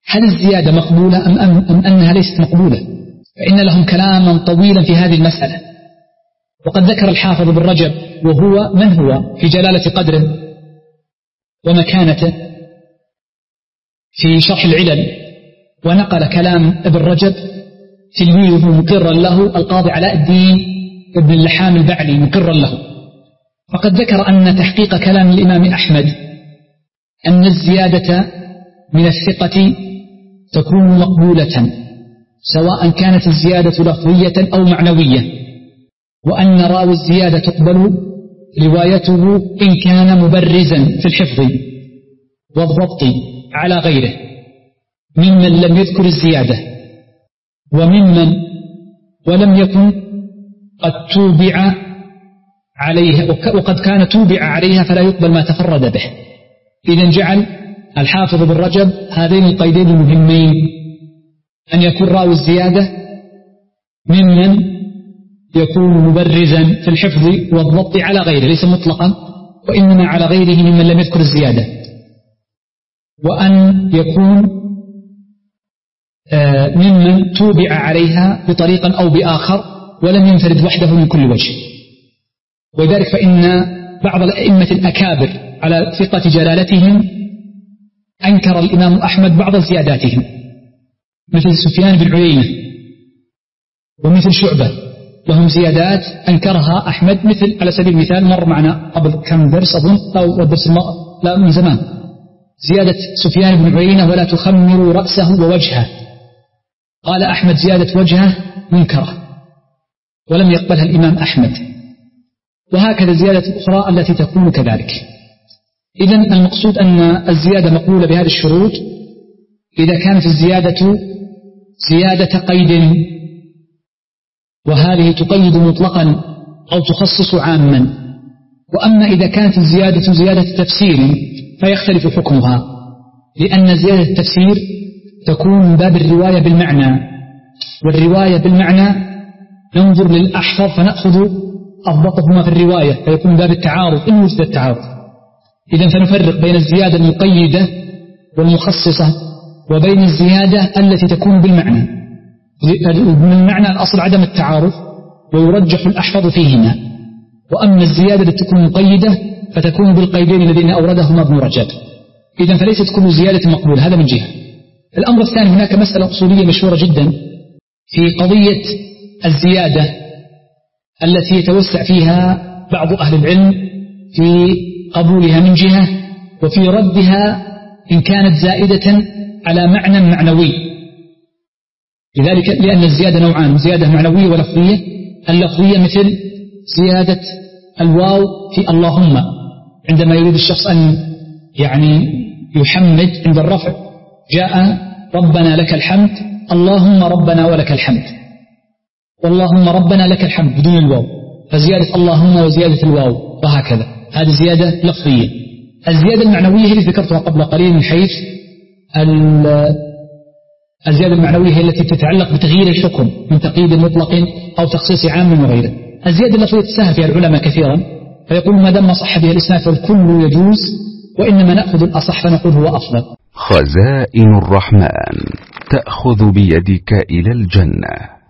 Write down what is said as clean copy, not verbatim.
هل الزيادة مقبولة أم أنها ليست مقبولة؟ فإن لهم كلاما طويلا في هذه المسألة. وقد ذكر الحافظ ابن رجب وهو من هو في جلالة قدره ومكانته في شرح العلل، ونقل كلام ابن رجب تلميذه مقرا له القاضي علاء الدين ابن اللحام البعلي مقرا له. فقد ذكر أن تحقيق كلام الإمام أحمد أن الزيادة من الثقة تكون مقبولة سواء كانت الزيادة لفظية أو معنوية، وأن راوي الزيادة تقبل روايته إن كان مبرزا في الحفظ والضبط على غيره ممن لم يذكر الزيادة وممن ولم يكن قد توبع عليها وقد كان توبع عليها فلا يقبل ما تفرد به. إذن جعل الحافظ بن رجب هذين القيدين المهمين، أن يكون راوي الزيادة ممن يكون مبرزا في الحفظ والضبط على غيره، ليس مطلقا وإنما على غيره ممن لم يذكر الزيادة، وأن يكون ممن توبع عليها بطريقا أو بآخر ولم ينفرد وحده من كل وجه. ولذلك فإن بعض الأئمة الأكابر على ثقة جلالتهم أنكر الإمام أحمد بعض زياداتهم، مثل سفيان بن عيينة ومثل شعبة، لهم زيادات أنكرها أحمد، مثل على سبيل المثال مر معنا قبل كم درس أظن أو الدرس لا من زمان، زيادة سفيان بن عيينة ولا تخمروا رأسه ووجهه، قال أحمد زيادة وجهه منكرة ولم يقبلها الإمام أحمد. وهكذا الزيادة الأخرى التي تكون كذلك. إذن المقصود أن الزيادة مقبولة بهذه الشروط إذا كانت الزيادة زيادة قيد، وهذه تقيد مطلقا أو تخصص عاما. وأما إذا كانت الزيادة زيادة تفسير فيختلف حكمها، لأن زيادة التفسير تكون من باب الرواية بالمعنى، والرواية بالمعنى ننظر للأحفظ فنأخذ أضبطهما في الرواية، فيكون من باب التعارض إن وجد التعارض. إذن فنفرق بين الزيادة المقيدة والمخصصة وبين الزيادة التي تكون بالمعنى. من المعنى الأصل عدم التعارض ويرجح الأحفظ فيهما، وأما الزيادة التي تكون مقيدة فتكون بالقيدين الذين أوردهما ابن رجب. إذن فليست كل زيادة مقبولة، هذا من جهة. الأمر الثاني، هناك مسألة أصولية مشهورة جدا في قضية الزيادة التي يتوسع فيها بعض أهل العلم في قبولها من جهة وفي ردها إن كانت زائدة على معنى معنوي. لذلك لأن الزيادة نوعان، زيادة معنوية ولفظية. اللفظية مثل زيادة الواو في اللهم، عندما يريد الشخص أن يحمد عند الرفع جاء ربنا لك الحمد، اللهم ربنا ولك الحمد، واللهم ربنا لك الحمد بدون الواو، فزيادة اللهم وزيادة الواو وهكذا، هذه زيادة لفظية. الزيادة المعنوية هي التي ذكرتها قبل قليل، من حيث الزيادة المعنوية هي التي تتعلق بتغيير الحكم من تقييد مطلق أو تخصيص عام وغيره. الزيادة اللفظية تسهل فيها العلماء كثيرا، فيقول ما دام صح بها الإسناد فالكل يجوز، وإنما نأخذ الأصح فنقول هو أفضل. خزائن الرحمن تأخذ بيدك إلى الجنة.